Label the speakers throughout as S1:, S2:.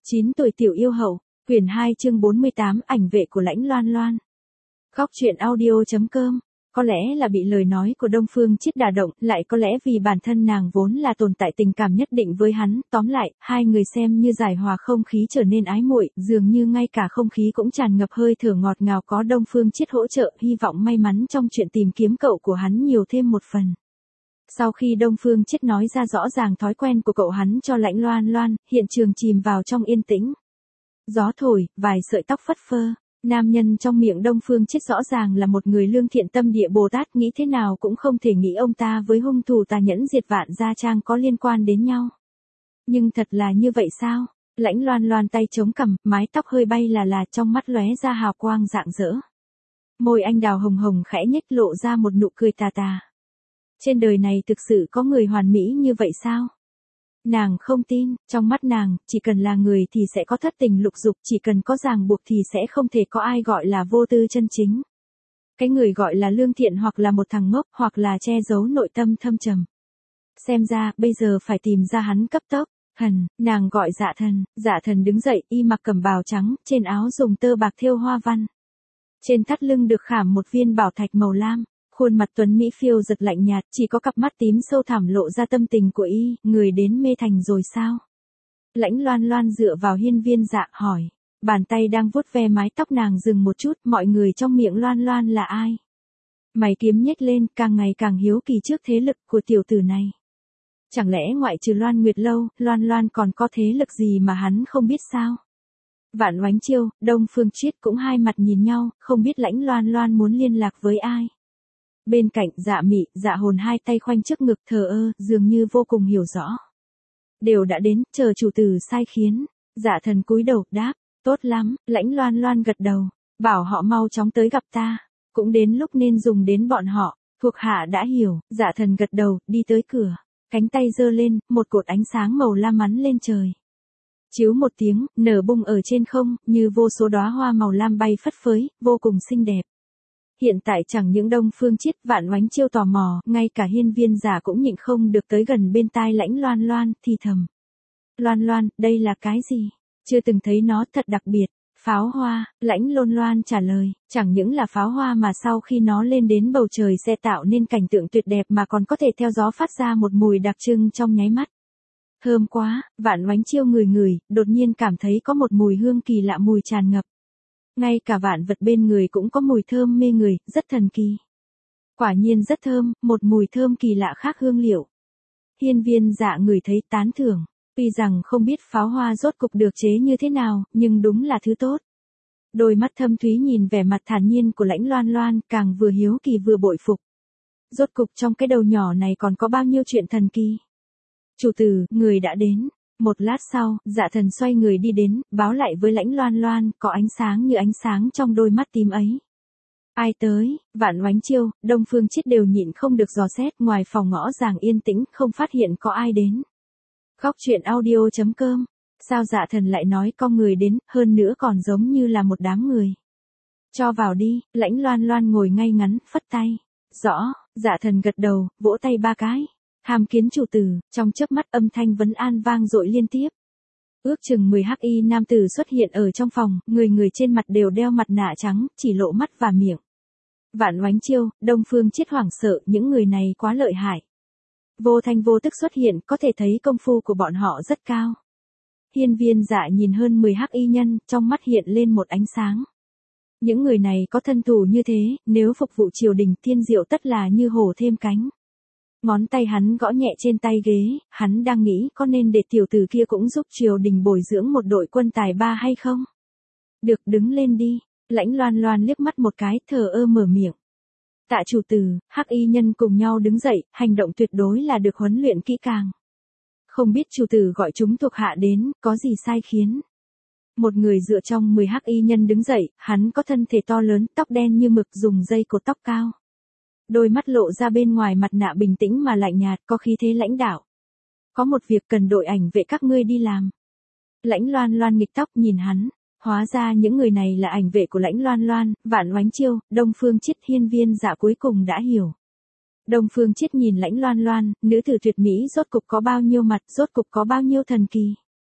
S1: 9 tuổi tiểu yêu hậu, quyển 2 chương 48 ảnh vệ của Lãnh Loan Loan. Góc truyện audio.com. Có lẽ là bị lời nói của Đông Phương Chiết đả động, lại có lẽ vì bản thân nàng vốn là tồn tại tình cảm nhất định với hắn, tóm lại, hai người xem như giải hòa không khí trở nên ái muội, dường như ngay cả không khí cũng tràn ngập hơi thở ngọt ngào có Đông Phương Chiết hỗ trợ, hy vọng may mắn trong chuyện tìm kiếm cậu của hắn nhiều thêm một phần. Sau khi Đông Phương Chiết nói ra rõ ràng thói quen của cậu hắn cho Lãnh Loan Loan, hiện trường chìm vào trong yên tĩnh. Gió thổi, vài sợi tóc phất phơ. Nam nhân trong miệng Đông Phương Chiết rõ ràng là một người lương thiện tâm địa Bồ Tát, nghĩ thế nào cũng không thể nghĩ ông ta với hung thủ tà nhẫn diệt vạn gia trang có liên quan đến nhau. Nhưng thật là như vậy sao? Lãnh Loan Loan tay chống cằm, mái tóc hơi bay là trong mắt lóe ra hào quang rạng rỡ. Môi anh đào hồng hồng khẽ nhếch lộ ra một nụ cười tà tà. Trên đời này thực sự có người hoàn mỹ như vậy sao? Nàng không tin, trong mắt nàng, chỉ cần là người thì sẽ có thất tình lục dục, chỉ cần có ràng buộc thì sẽ không thể có ai gọi là vô tư chân chính. Cái người gọi là lương thiện hoặc là một thằng ngốc, hoặc là che giấu nội tâm thâm trầm. Xem ra, bây giờ phải tìm ra hắn cấp tốc. Thần, nàng gọi Dạ Thần đứng dậy, y mặc cẩm bào trắng, trên áo dùng tơ bạc thêu hoa văn. Trên thắt lưng được khảm một viên bảo thạch màu lam. Khuôn mặt tuấn mỹ phiêu giật lạnh nhạt, chỉ có cặp mắt tím sâu thẳm lộ ra tâm tình của y, người đến mê thành rồi sao? Lãnh Loan Loan dựa vào hiên viên Dạ hỏi, bàn tay đang vuốt ve mái tóc nàng dừng một chút, mọi người trong miệng Loan Loan là ai? Mày kiếm nhếch lên, càng ngày càng hiếu kỳ trước thế lực của tiểu tử này. Chẳng lẽ ngoại trừ Loan Nguyệt Lâu, Loan Loan còn có thế lực gì mà hắn không biết sao? Vạn Oánh Chiêu, Đông Phương Chiết cũng hai mặt nhìn nhau, không biết Lãnh Loan Loan muốn liên lạc với ai. Bên cạnh Dạ Mị, Dạ Hồn hai tay khoanh trước ngực thờ ơ, dường như vô cùng hiểu rõ. Đều đã đến, chờ chủ tử sai khiến. Dạ Thần cúi đầu, đáp, tốt lắm. Lãnh Loan Loan gật đầu, bảo họ mau chóng tới gặp ta. Cũng đến lúc nên dùng đến bọn họ, thuộc hạ đã hiểu. Dạ Thần gật đầu, đi tới cửa. Cánh tay giơ lên, một cột ánh sáng màu lam bắn lên trời. Chiếu một tiếng, nở bung ở trên không, như vô số đóa hoa màu lam bay phất phới, vô cùng xinh đẹp. Hiện tại chẳng những Đông Phương Chiết, Vạn Oánh Chiêu tò mò, ngay cả hiên viên Giả cũng nhịn không được tới gần bên tai Lãnh Loan Loan, thì thầm. Loan Loan, đây là cái gì? Chưa từng thấy nó, thật đặc biệt. Pháo hoa, Lãnh Loan Loan trả lời, chẳng những là pháo hoa mà sau khi nó lên đến bầu trời sẽ tạo nên cảnh tượng tuyệt đẹp mà còn có thể theo gió phát ra một mùi đặc trưng trong nháy mắt. Thơm quá, Vạn Oánh Chiêu ngửi, đột nhiên cảm thấy có một mùi hương kỳ lạ mùi tràn ngập. Ngay cả vạn vật bên người cũng có mùi thơm mê người, rất thần kỳ. Quả nhiên rất thơm, một mùi thơm kỳ lạ khác hương liệu. Hiên viên Dạ ngửi thấy tán thưởng, tuy rằng không biết pháo hoa rốt cục được chế như thế nào, nhưng đúng là thứ tốt. Đôi mắt thâm thúy nhìn vẻ mặt thản nhiên của Lãnh Loan Loan, càng vừa hiếu kỳ vừa bội phục. Rốt cục trong cái đầu nhỏ này còn có bao nhiêu chuyện thần kỳ. Chủ tử, người đã đến. Một lát sau, Dạ Thần xoay người đi đến, báo lại với Lãnh Loan Loan, có ánh sáng như ánh sáng trong đôi mắt tím ấy. Ai tới? Vạn Oánh Chiêu, Đông Phương Chiết đều nhịn không được dò xét, ngoài phòng ngõ ràng yên tĩnh, không phát hiện có ai đến. Góc truyện audio.com. Sao Dạ Thần lại nói con người đến, hơn nữa còn giống như là một đám người. Cho vào đi. Lãnh Loan Loan ngồi ngay ngắn, phất tay. Rõ. Dạ Thần gật đầu, vỗ tay ba cái. Hàm kiến chủ tử, trong chớp mắt âm thanh vấn an vang dội liên tiếp. Ước chừng 10 hắc y nam tử xuất hiện ở trong phòng, người trên mặt đều đeo mặt nạ trắng, chỉ lộ mắt và miệng. Vạn Oánh Chiêu, Đông Phương Chiết hoảng sợ, những người này quá lợi hại. Vô thanh vô tức xuất hiện, có thể thấy công phu của bọn họ rất cao. Hiên viên Dạ nhìn hơn 10 hắc y nhân, trong mắt hiện lên một ánh sáng. Những người này có thân thủ như thế, nếu phục vụ triều đình thiên diệu tất là như hổ thêm cánh. Ngón tay hắn gõ nhẹ trên tay ghế, hắn đang nghĩ có nên để tiểu tử kia cũng giúp triều đình bồi dưỡng một đội quân tài ba hay không? Được, đứng lên đi. Lãnh Loan Loan liếc mắt một cái, thờ ơ mở miệng. Tạ chủ tử, hắc y nhân cùng nhau đứng dậy, hành động tuyệt đối là được huấn luyện kỹ càng. Không biết chủ tử gọi chúng thuộc hạ đến, có gì sai khiến? Một người dựa trong 10 hắc y nhân đứng dậy, hắn có thân thể to lớn, tóc đen như mực, dùng dây cột tóc cao. Đôi mắt lộ ra bên ngoài mặt nạ bình tĩnh mà lạnh nhạt, có khí thế lãnh đạo. Có một việc cần đội ảnh vệ các ngươi đi làm. Lãnh Loan Loan nghịch tóc nhìn hắn, hóa ra những người này là ảnh vệ của Lãnh Loan Loan, Vạn Oánh Chiêu, Đông Phương Chiết, hiên viên Dạ cuối cùng đã hiểu. Đông Phương Chiết nhìn Lãnh Loan Loan, nữ tử tuyệt mỹ rốt cục có bao nhiêu mặt, rốt cục có bao nhiêu thần kỳ.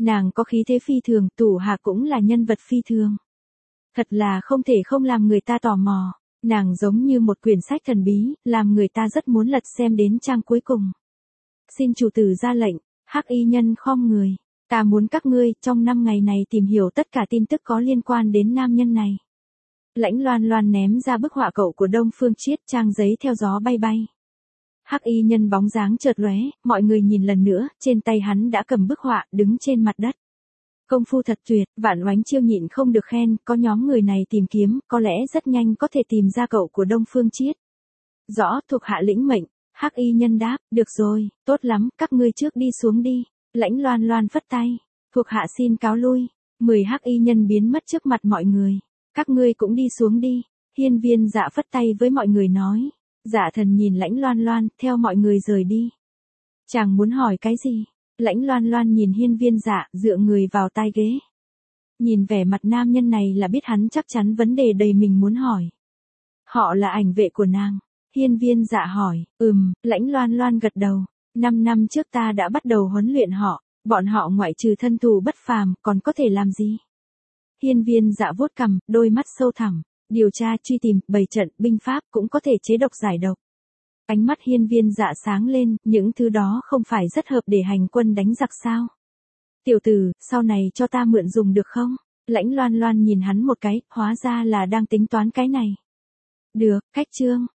S1: Nàng có khí thế phi thường, thủ hạ cũng là nhân vật phi thường. Thật là không thể không làm người ta tò mò. Nàng giống như một quyển sách thần bí, làm người ta rất muốn lật xem đến trang cuối cùng. Xin chủ tử ra lệnh, Hắc y nhân khom người. Ta muốn các ngươi trong 5 ngày này tìm hiểu tất cả tin tức có liên quan đến nam nhân này. Lãnh Loan Loan ném ra bức họa cậu của Đông Phương Triết, trang giấy theo gió bay bay. Hắc y nhân bóng dáng chợt lóe, mọi người nhìn lần nữa, trên tay hắn đã cầm bức họa, đứng trên mặt đất. Công phu thật tuyệt, Vạn Oánh Chiêu nhịn không được khen, có nhóm người này tìm kiếm, có lẽ rất nhanh có thể tìm ra cậu của Đông Phương Triết. Rõ, thuộc hạ lĩnh mệnh. Hắc y nhân đáp, được rồi, tốt lắm, các ngươi trước đi xuống đi. Lãnh Loan Loan phất tay, thuộc hạ xin cáo lui. 10 hắc y nhân biến mất trước mặt mọi người. Các ngươi cũng đi xuống đi. Hiên Viên Dạ phất tay với mọi người nói. Dạ Thần nhìn Lãnh Loan Loan, theo mọi người rời đi. Chàng muốn hỏi cái gì? Lãnh Loan Loan nhìn Hiên Viên Dạ, dựa người vào tai ghế. Nhìn vẻ mặt nam nhân này là biết hắn chắc chắn vấn đề đầy mình muốn hỏi. Họ là ảnh vệ của nàng. Hiên Viên Dạ hỏi, Lãnh Loan Loan gật đầu. 5 năm trước ta đã bắt đầu huấn luyện họ, bọn họ ngoại trừ thân thủ bất phàm, còn có thể làm gì? Hiên Viên Dạ vuốt cằm, đôi mắt sâu thẳm, điều tra, truy tìm, bày trận, binh pháp cũng có thể chế độc giải độc. Ánh mắt Hiên Viên Dạ sáng lên, những thứ đó không phải rất hợp để hành quân đánh giặc sao? Tiểu tử, sau này cho ta mượn dùng được không? Lãnh Loan Loan nhìn hắn một cái, hóa ra là đang tính toán cái này. Được, cách chương.